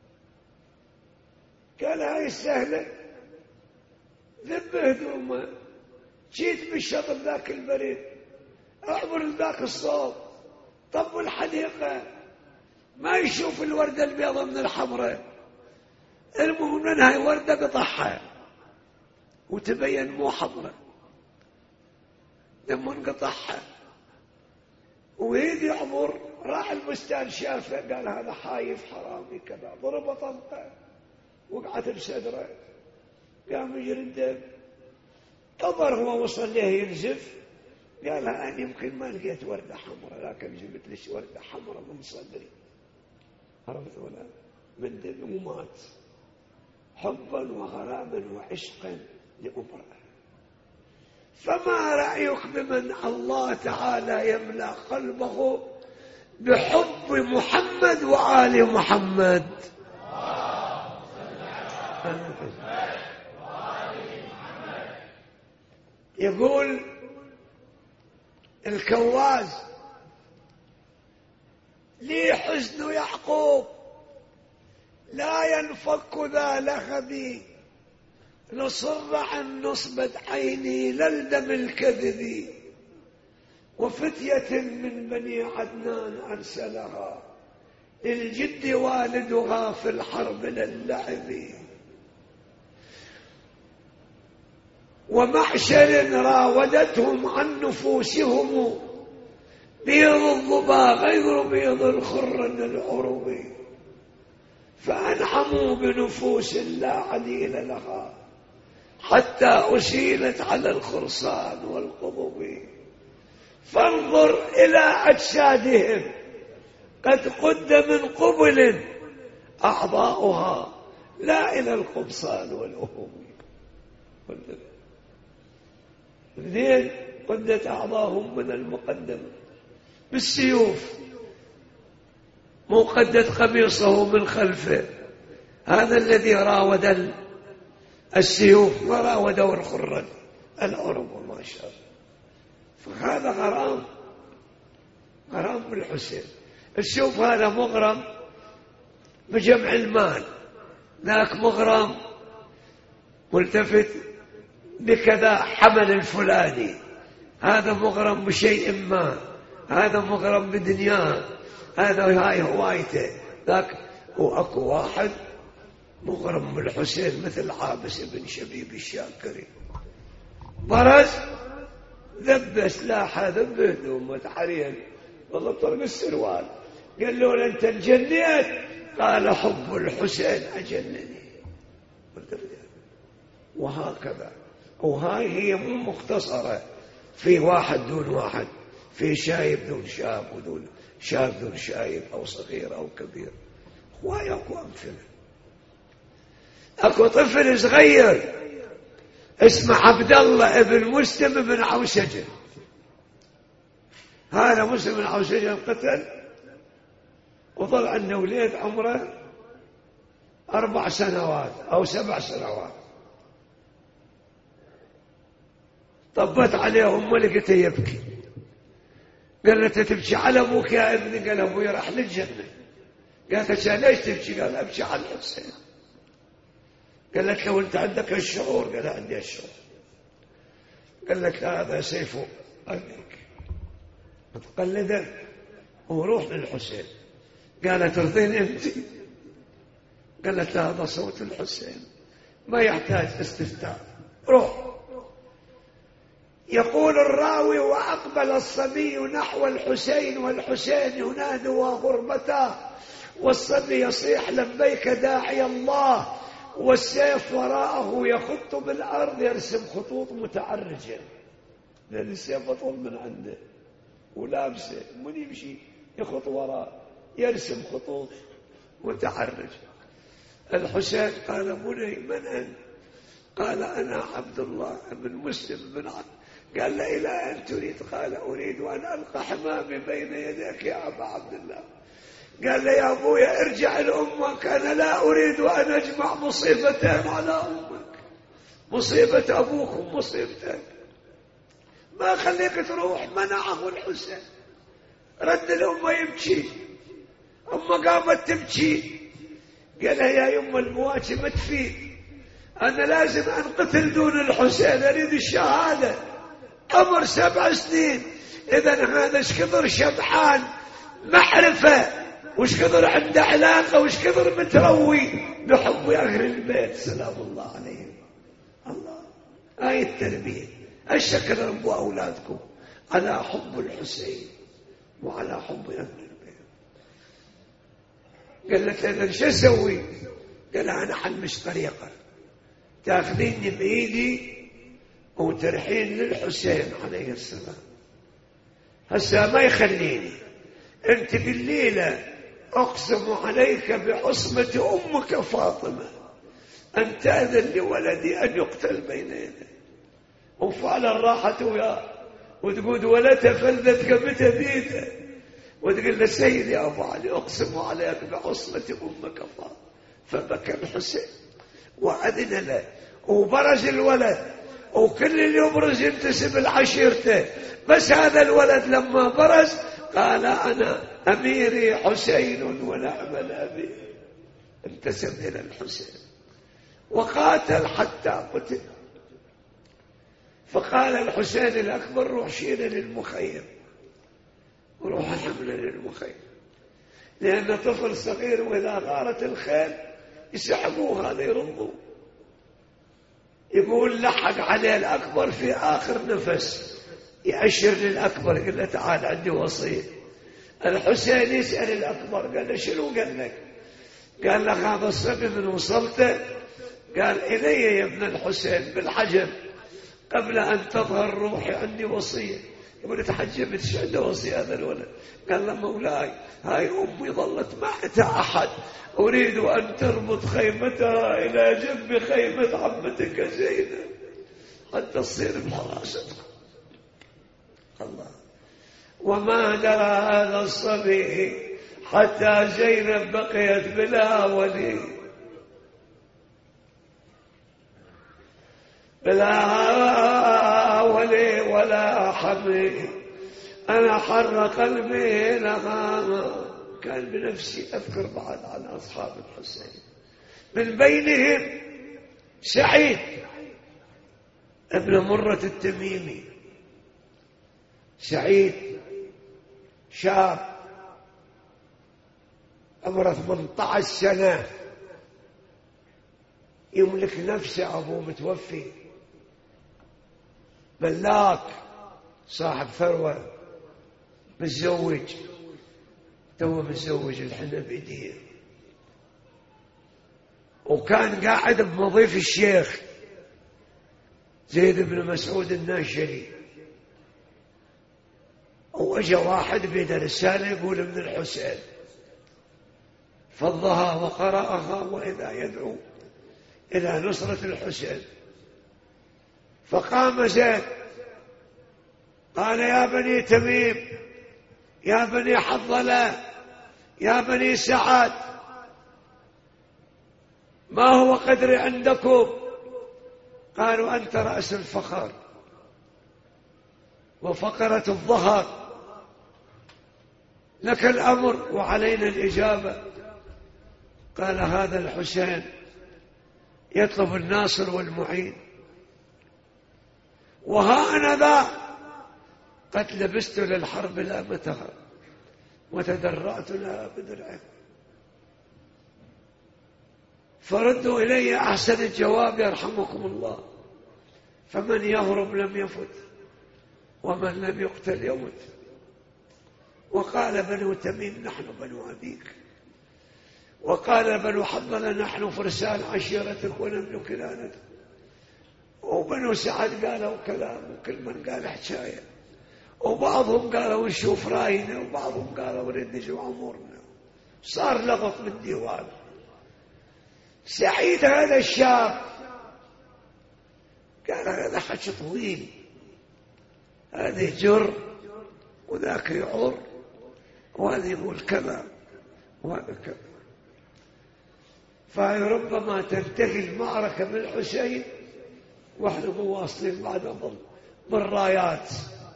قال هاي سهلة، ذب هدومه، جيت بالشط ذاك البريد، اعبر ذاك الصوب، طب الحديقة ما يشوف الوردة البيضاء من الحمراء، المهم من هاي وردة قطعها وتبين مو حمراء، لما انقطعها ويدي يعبر راح البستان شافه، قال هذا حايف حرامي كذا، ضربه طلقه وقعت بصدره، قام يجري الدم. نظر هو وصل له ينزف، قال أنا يمكن ما لقيت وردة حمراء لكن جبت لي وردة حمراء من صدري، عرفت ولا من دم ومات حبا وغراما وعشقا لأمرأة. فما رأيك بمن الله تعالى يملأ قلبه بحب محمد وآل محمد؟ يقول الكواز لي حزن يعقوب لا ينفك ذا لخبي، نصر عن نصبة عيني للدم الكذب، وفتية من بني عدنان أرسلها للجد والدها في الحرب للعب، ومعشر راودتهم عن نفوسهم بيض الظبا غير بيض الخرن العربي، فأنعموا بنفوس لا عديل لها حتى أسيلت على الخرصان والقضب. فانظر إلى أجسادهم قد قد من قبل أعضاؤها لا إلى القبصان والأهم. الاثنين قدت أعضاهم من المقدم بالسيوف، مو قدت قميصه من خلفه. هذا الذي راود السيوف وراوده الخرج العرب ما شاء الله. فهذا غرام، غرام بالحسين. الشوف هذا مغرم بجمع المال، ذاك مغرم ملتفت بكذا حمل الفلاني، هذا مغرم بشيء ما، هذا مغرم بدنياه، هذا هاي هوايته. ذاك وأكو واحد مغرم بالحسين مثل عابس بن شبيب الشاكري، برز ذب سلاحه، ذب هدومه حريا والله طرق السروال. قال له أنت انجنيت؟ قال حب الحسين أجنني. وهكذا. وهاي هي مو مختصرة في واحد دون واحد، في شايب دون شاب ودون شاب دون شايب، أو صغير أو كبير. هواي أكو أمثلة. أكو طفل صغير اسمه عبد الله ابن مسلم بن عوسجة. هذا مسلم بن عوسجة انقتل وظل عنده وليد عمره أربع سنوات أو سبع سنوات. طبت عليه أمه لقيته يبكي، قالت تبكي على أبوك يا ابني؟ قال أبوي راح للجنة. قالت ليش تبكي؟ قال أبكي على الحسين. قالت له أنت عندك الشعور؟ قال عندي الشعور. قالت له هذا سيف قلبك تقلده وروح للحسين. قالت ترضين أنت؟ قالت له هذا صوت الحسين ما يحتاج استفتاء، روح. يقول الراوي وأقبل الصبي نحو الحسين والحسين ينادي وغربته، والصبي يصيح لبيك داعي الله، والسيف وراءه يخط بالأرض يرسم خطوط متعرجة، لأن السيف طول من عنده ولابسه من يمشي يخط وراء يرسم خطوط متعرجة. الحسين قال بني من أنت؟ قال أنا عبد الله بن مسلم بن عبد. قال له إلى أن تريد؟ قال أريد أن ألقى حمامي بين يديك يا أبا عبد الله. قال له يا أبويا ارجع لأمك، أنا لا أريد أن أجمع مصيبتين على أمك، مصيبة أبوك ومصيبتك، ما خليك تروح. منعه الحسين، رد الأمة يبكي، أمه قامت تبكي. قال يا يم المواجه ما تفيد، أنا لازم أنقتل دون الحسين، أريد الشهادة. عمر سبع سنين، إذن هذا ايش كثر شبعان معرفة، وش كثر عنده علاقة، وش كثر متروي بحب أهل البيت سلام الله عليهم. الله آية التربية. الشكل ربوا أولادكم على حب الحسين وعلى حب أهل البيت. قال لك إذن شو أسوي؟ قال أنا حلمش طريقة، تاخذيني بإيدي وترحين للحسين عليه السلام. هسا ما يخليني، أنت بالليلة أقسم عليك بعصمة أمك فاطمة أن تأذن لولدي أن يقتل بين يدي. وفعلا راحت وياه وتقول ولدها فلذت قبتها بيده وتقول له سيدي أبو علي أقسم عليك بعصمة أمك فاطمة. فبكى الحسين وأذن له وبرز الولد، وكل اللي يبرز ينتسب لعشيرته، بس هذا الولد لما برز قال أنا أميري حسين ونعم الأمير، انتسب إلى الحسين وقاتل حتى قتل. فقال الحسين الأكبر روح شيله للمخيم، وروح حمله للمخيم، لأن طفل صغير وإذا غارت الخيل يسحبوه هذا يرضوه. يقول لحق عليه الأكبر في آخر نفس يأشر للأكبر قال له تعال عندي وصية. الحسين يسأل الأكبر قال له شنو قال لك؟ قال له هذا الصبي من وصلته قال إلي يا ابن الحسين بالحجر قبل أن تظهر روحي عندي وصية. يقول تحجبت ايش عنده وصية هذا الولد؟ قال له مولاي هاي أمي ظلت ما عندها أحد، أريد أن تربط خيمتها إلى جنب خيمة عمتك زينب حتى تصير بحراستها. الله. وما درى هذا الصبي حتى زينب بقيت بلا ولي بلا ولي ولا حمي. أنا حر قلبي لها. كان بنفسي أذكر بعد عن أصحاب الحسين من بينهم سعيد ابن مرة التميمي. سعيد شاب عمره ثمانية عشر سنة يملك نفسه، أبوه متوفي، ملاك صاحب ثروة، متزوج توه متزوج الحين بيديه، وكان قاعد بمضيف الشيخ زيد بن مسعود الناشري. وجا واحد بيده رسالة يقول ابن الحسين، فضها وقرأها وإذا يدعو إلى نصرة الحسين. فقام زيد قال يا بني تميم، يا بني حضلة، يا بني سعد، ما هو قدري عندكم؟ قالوا أنت رأس الفخر وفقرة الظهر، لك الأمر وعلينا الإجابة. قال هذا الحسين يطلب الناصر والمعين، وها أنا ذا قد لبست للحرب لا متها وتدرأت لها بدرعه. فردوا إلي أحسن الجواب يرحمكم الله، فمن يهرب لم يفت ومن لم يقتل يمت. وقال بنو تميم نحن بنو أبيك، وقال بنو حضلة نحن فرسان عشيرتك ونملك كنانتك، وبنو سعد قالوا كلام وكل من قال حكاية، وبعضهم قالوا نشوف راينا، وبعضهم قالوا نريد نجمع أمورنا. صار لغط من ديوان. سعيد هذا الشاب قال هذا حكي طويل، هذا يجر وذاك يعر، وهذا يقول كذا وهذا كذا. فربما تنتهي المعركة بالحسين واحنا مواصلين بعد بالرايات.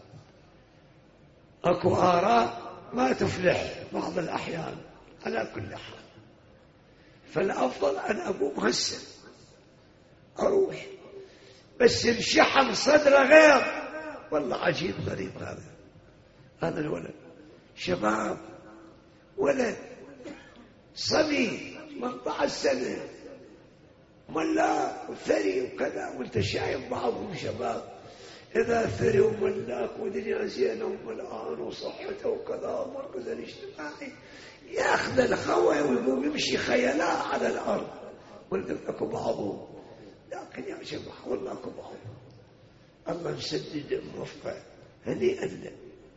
اكو آراء ما تفلح بعض الأحيان. على كل حال فالأفضل أن أقوم هسه أروح، بس انشحن صدره غير. والله عجيب غريب هذا هذا الولد، شباب ولد صبي ثمانية عشر سنة ملاك وثري وكذا، وانت شايف بعضهم شباب إذا ثري وملاك ودنيا زينة وملآن وصحته وكذا ومركز الاجتماعي ياخذ الخوي ويقوم يمشي خيلاء على الأرض. قلت أكو بعضهم، لكن يا جماعة والله أكو بعضهم الله مسدد الموفق هنيئا له.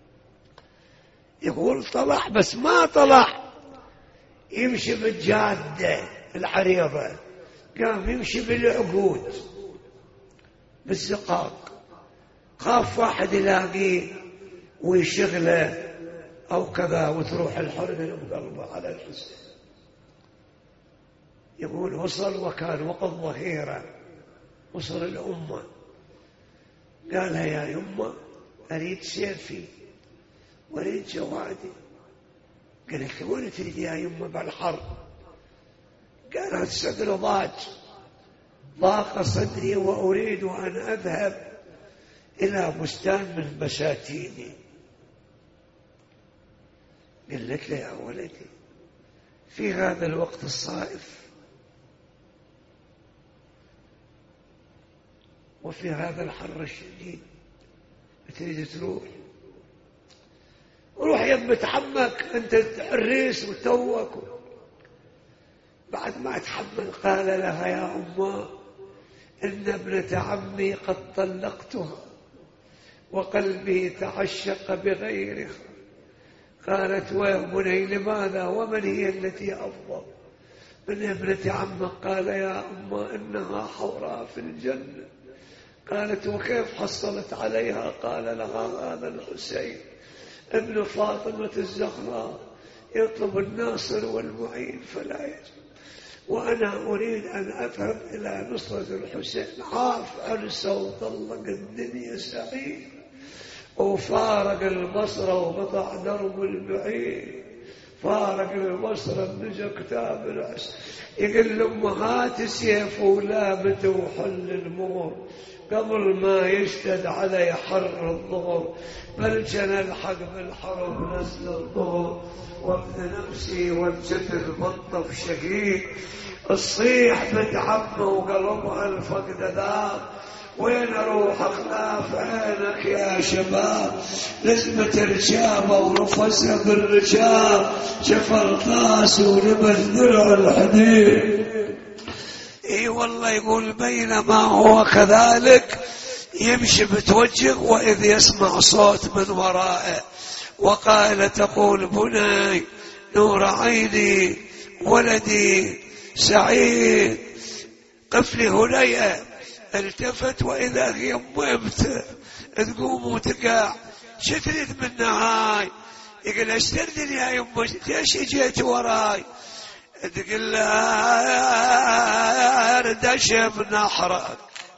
يقول طلع بس ما طلع يمشي بالجادة العريضة، قام يمشي بالعقود بالزقاق، خاف واحد يلاقيه ويشغله أو كذا وتروح الحرقة بقلبه على الحسين. يقول وصل وكان وقت ظهيرة، وصل الأمة قالها يا يمه أريد سيفي وأريد جوادي. قالت له وين تريد يا يمه بالحرب؟ قالت الصدر ضاج، ضاق صدري وأريد أن أذهب إلى بستان من بساتيني. قالت له يا ولدي في هذا الوقت الصائف وفي هذا الحر الشديد تريد تروح روح يمة عمك، أنت عريس وتوك. بعد ما تحمل قال لها يا أمه إن ابنة عمي قد طلقتها وقلبي تعشق بغيرها. قالت ويا بني لماذا ومن هي التي أفضل من ابنة عمك؟ قال يا أمه إنها حوراء في الجنة. قالت وكيف حصلت عليها؟ قال لها هذا الحسين ابن فاطمة الزهراء يطلب الناصر والمعين فلا يجب، وأنا أريد أن أذهب إلى نصرة الحسين. عاف عرسه وطلق الدنيا سعيد وفارق البصرة وقطع درب البعيد. فارق البصرة بنجا كتاب العس يقول لأمهات سيف ولابت وحل المور قبل ما يشتد علي حر الظهر، بل كان الحق بالحرب نزل الظهر وابن نفسي والجدر بطف شهيد. الصيح بتعبه وقلبها الفقد ذاب، وين اروح اخلاف عينك يا شباب؟ لزمة رشابه ورفسها بالرشاب، شفر طاس ولبس درع الحديد. اي والله يقول بينما هو كذلك يمشي بتوجه واذ يسمع صوت من ورائه، وقال تقول بني نور عيني ولدي سعيد قف لي هنيئة. التفت واذا هي امه تقوم وتقع. شو تريد منها هاي؟ يقول اشتردني يا يمه ليش اجيت وراي؟ تقول لها اردش بنحرك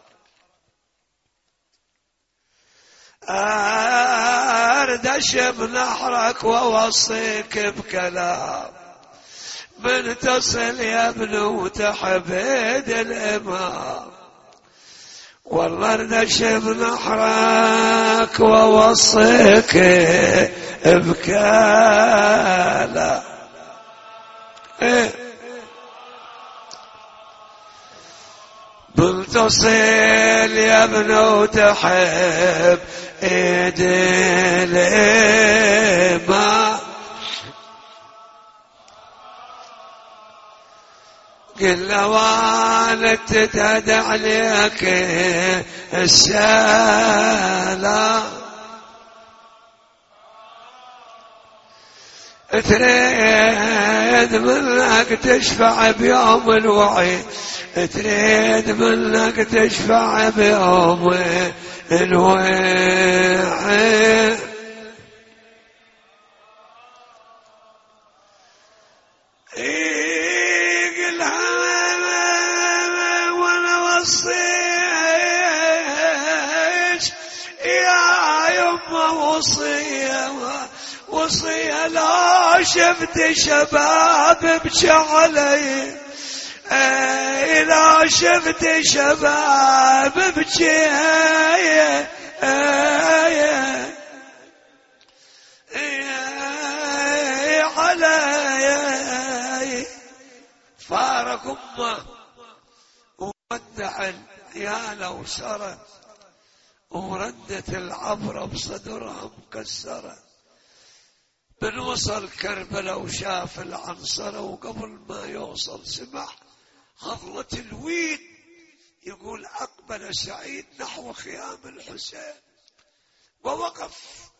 اردش بنحرك واوصيك بكلام من تصل يا ابن وتحبيد الامام. والله اردش بنحرك واوصيك بكلام. ايه بنتصل يا ابن وتحب ايد الامام. قل له وانا تتهدى عليك السلام، تريد منك تشفع بيوم الوعيد، تريد منك تشفع بيوم الوعيد. يقول هذا وانا وصيش يا يما وصيه وصيه لا شفت شباب بكى علي، لا شفت شباب بكى علي. فارق امه وودع العيال وسرى، وردت العبرة بصدرها مكسرة. من وصل كربلاء وشاف العنصرة، وقبل ما يوصل سمع هضلة الويد. يقول أقبل سعيد نحو خيام الحسين ووقف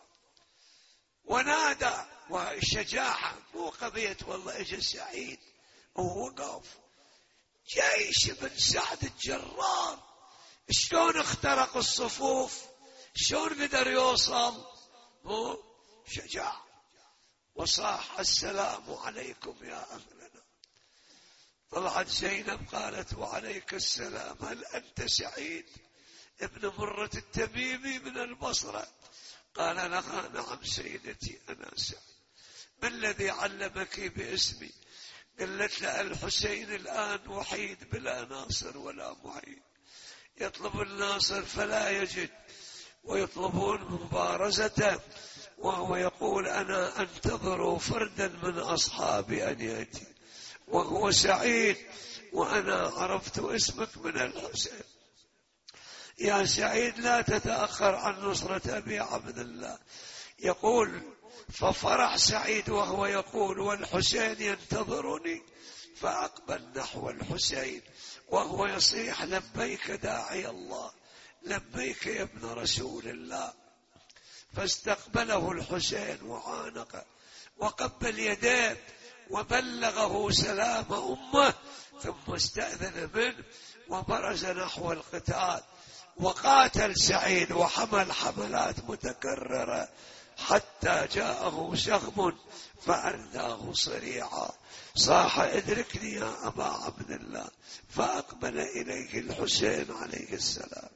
ونادى، وشجاعة مو قضية والله اجى سعيد ووقف. جيش بن سعد الجرار شلون اخترق الصفوف، شلون قدر يوصل؟ مو شجاع. وصاح السلام عليكم يا أهلنا. طلعت زينب قالت وعليك السلام، هل أنت سعيد ابن مرة التميمي من البصرة؟ قال لها نعم سيدتي أنا سعيد. ما الذي علمك باسمي؟ قالت له الحسين الآن وحيد بلا ناصر ولا معين، يطلب الناصر فلا يجد، ويطلبون مبارزته، وهو يقول أنا أنتظر فردا من أصحابي أن يأتي، وهو سعيد وأنا عرفت اسمك من الحسين. يا سعيد لا تتأخر عن نصرة أبي عبد الله. يقول ففرح سعيد وهو يقول والحسين ينتظرني، فأقبل نحو الحسين وهو يصيح لبيك داعي الله، لبيك يا ابن رسول الله. فاستقبله الحسين وعانقه وقبل يديه وبلغه سلام أمه، ثم استأذن منه وبرز نحو القتال. وقاتل سعيد وحمل حملات متكررة حتى جاءه سهم فأرداه صريعا، صاح ادركني يا أبا عبد الله، فأقبل إليه الحسين عليه السلام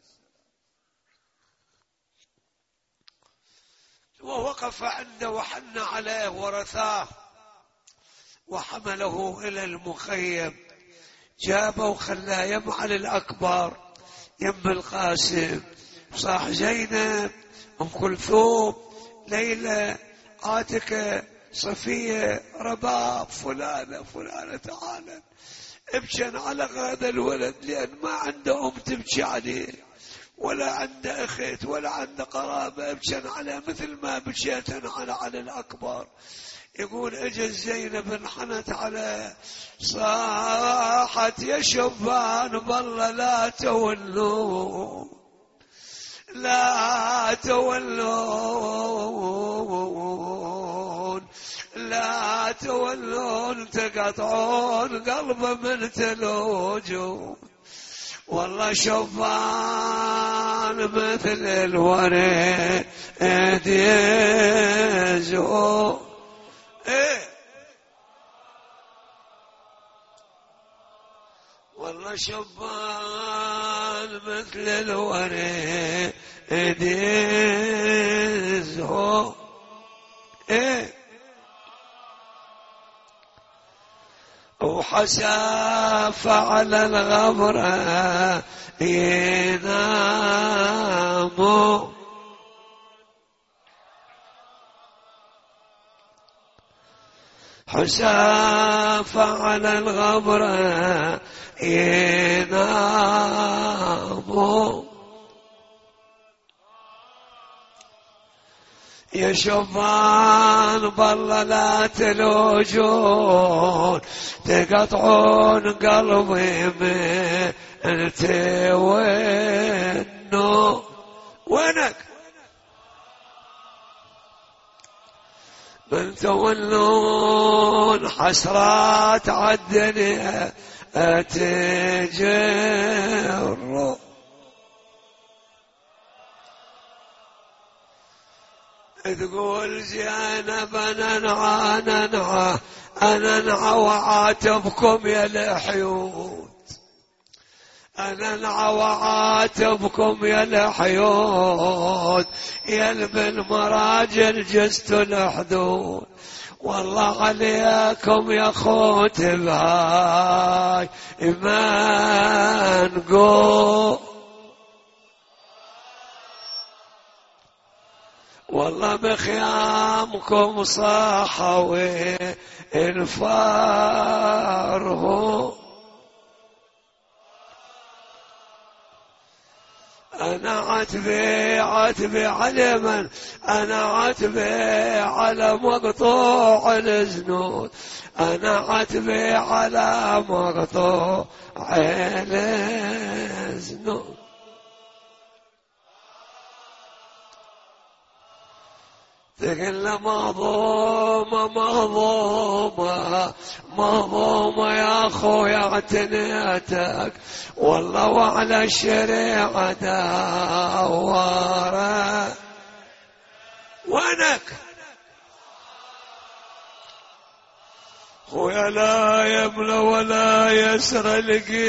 ووقف عنده وحن عليه ورثاه وحمله إلى المخيم. جابه وخلاه يمعل الأكبر يم القاسم، صاح زينب، أم كلثوم، ليلى، عاتكة، صفية، رباب، فلانة فلانة، تعالى ابكن على هذا الولد، لأن ما عنده أم تبكي عليه ولا عنده أخت ولا عنده قرابة، ابكن عليه مثل ما بكيتن على على الأكبر. يقول اجت زينب انحنت عليه، صاحت يا شبان بالله لا تولون لا تولون لا تولون تقطعون قلبه من تلوجون، والله شبان مثل الوريد يزهو. ايه والله شبان مثل الوريد يزهو. ايه وحساف على الغبرة يناموا، حساف على الغبرة يناموا. يا شبان بالله لا تلوجون تقطعون قلبي من انت وينو وينك من تولون حسرات عالدنيا اتجر. تقول زينب انا نعى ننعى انا نعى وعاتبكم يا الحيوت، انا نعى وعاتبكم يا الحيوت، يا بالمراجل جزت الحدود، والله عليكم يا خوت بهاي ما نقول، والله بخيامكم صاحوا الفاره. أنا عتبي عتبي على من أنا عتبي على مقطوع الزنود، أنا عتبي على مقطوع الزنود. تقل مهضومة مهضومة مهضومة يا أخويا اعتنيتك، والله وعلى الشريعة داورة. وينك خويا لا يملى ولا يسر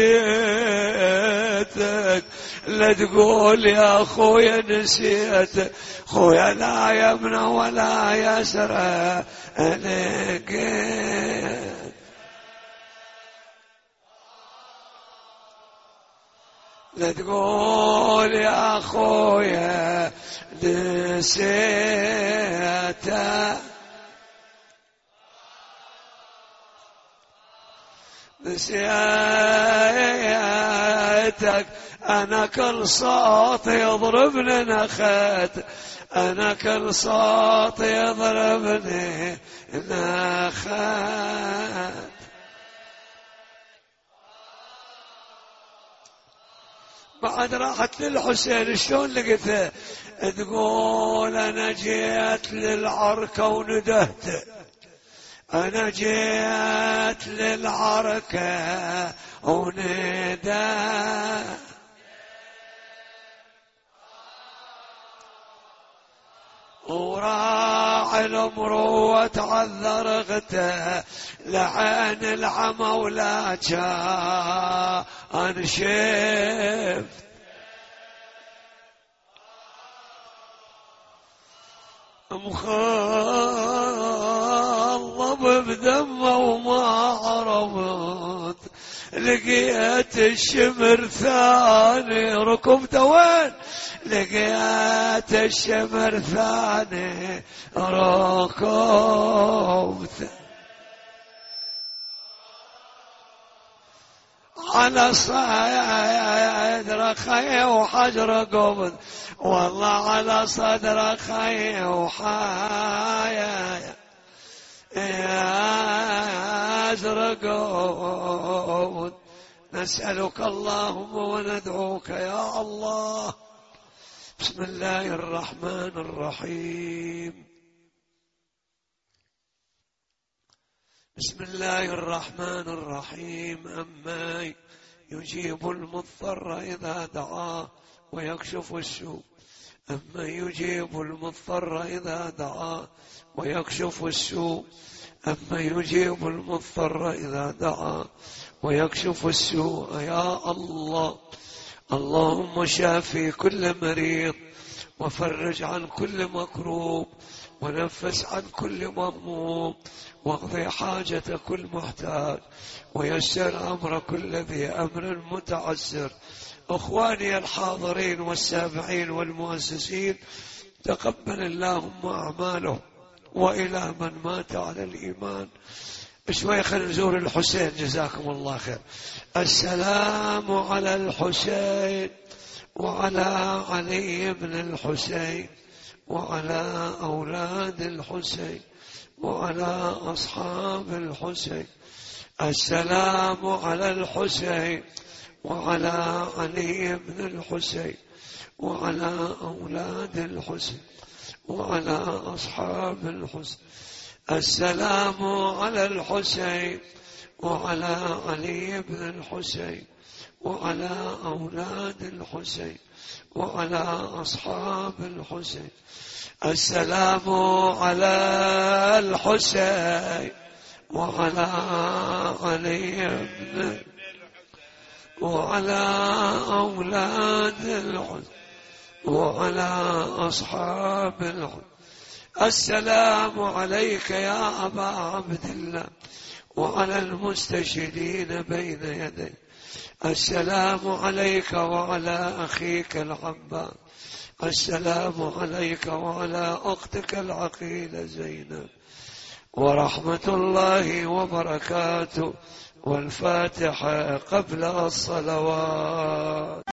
لقيتك، لا تقول يا خويا نسيتك، خويا لا يمنى ولا يسر لقيتك. لا تقول يا خويا نسيتك، نسيتك أنا كل صوت يضربني نخت، أنا كل صوت يضربني نخت. بعد راحت للحسين شلون لقيته؟ تقول أنا جيت للعركة وندهت، أنا جيت للعركة وندهت، وراعي المروة تعذر غته، لعين العمى ولا كان شفت. مخضب بدمه وما عرفت، لقيت الشمر ثاني ركبته وين؟ لقيت الشمر ثاني ركبته، على صدر خي وحجر قبض، والله على صدر خي وحايا يا أزرق قبض. نسألك اللهم وندعوك يا الله. بسم الله الرحمن الرحيم. بسم الله الرحمن الرحيم. أما يجيب المضطر إذا دعاه ويكشف السوء، أما يجيب المضطر إذا دعاه ويكشف السوء، أما يجيب المضطر إذا دعاه ويكشف السوء. يا الله، اللهم شافي كل مريض، وفرج عن كل مكروب، ونفس عن كل مهموم، واقضي حاجة كل محتاج، ويسر أمر كل ذي أمر متعسر. أخواني الحاضرين والسامعين والمؤسسين، تقبل اللهم أعمالهم، وإلى من مات على الإيمان. شوي خلينا نزور الحسين جزاكم الله خير. السلام على الحسين وعلى علي بن الحسين وعلى أولاد الحسين وعلى أصحاب الحسين. السلام على الحسين وعلى علي بن الحسين وعلى أولاد الحسين وعلى أصحاب الحسين. السلام على الحسين وعلى علي بن الحسين وعلى أولاد الحسين وعلى أصحاب الحسين. السلام على الحسين وعلى علي بن وعلى أولاد الحسين وعلى أصحاب الحسين. السلام عليك يا أبا عبد الله وعلى المستشهدين بين يديك. السلام عليك وعلى أخيك العباس. السلام عليك وعلى أختك العقيلة زينب. ورحمة الله وبركاته. والفاتحة قبل الصلوات.